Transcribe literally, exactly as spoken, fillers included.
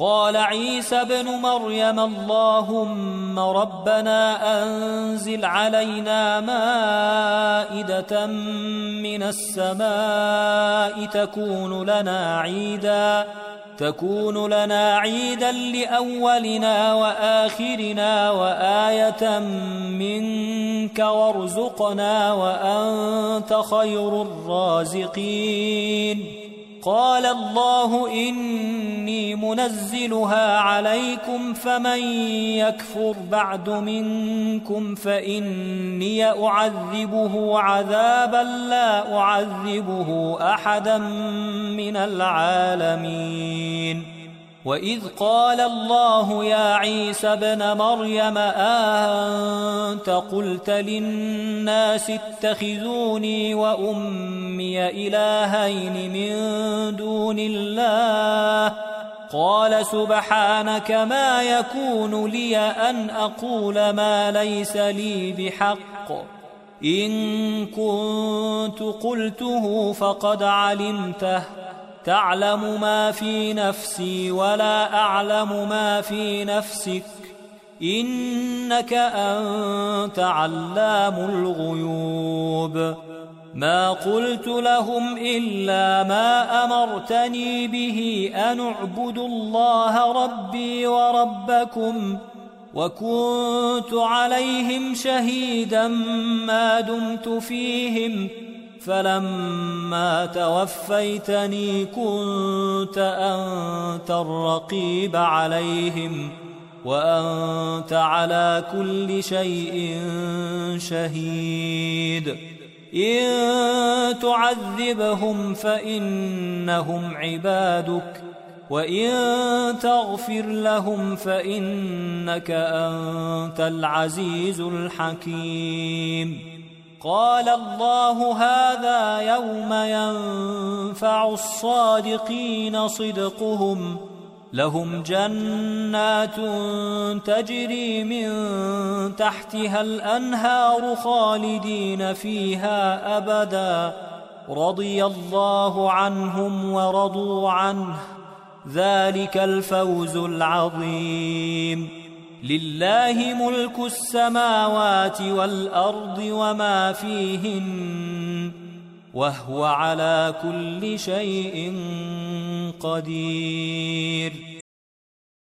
قال عيسى ابن مريم اللهم ربنا أنزل علينا مائدة من السماء تكون لنا عيدا تكون لنا عيدا لأولنا وآخرنا وآية منك وارزقنا وأنت خير الرازقين. قال الله إني منزلها عليكم فمن يكفر بعد منكم فإني أعذبه عذابا لا أعذبه أحدا من العالمين. وإذ قال الله يا عيسى ابن مريم أأنت قلت للناس اتخذوني وأمي إلهين من دون الله قال سبحانك ما يكون لي أن أقول ما ليس لي بحق إن كنت قلته فقد علمته تعلم ما في نفسي ولا أعلم ما في نفسك إنك أنت علام الغيوب. ما قلت لهم إلا ما أمرتني به أن اعبدوا الله ربي وربكم وكنت عليهم شهيدا ما دمت فيهم فلما توفيتني كنت أنت الرقيب عليهم وأنت على كل شيء شهيد. إن تعذبهم فإنهم عبادك وإن تغفر لهم فإنك أنت العزيز الحكيم. قال الله هذا يوم ينفع الصادقين صدقهم لهم جنات تجري من تحتها الأنهار خالدين فيها أبدا رضي الله عنهم ورضوا عنه ذلك الفوز العظيم. لله ملك السماوات والأرض وما فيهن وهو على كل شيء قدير.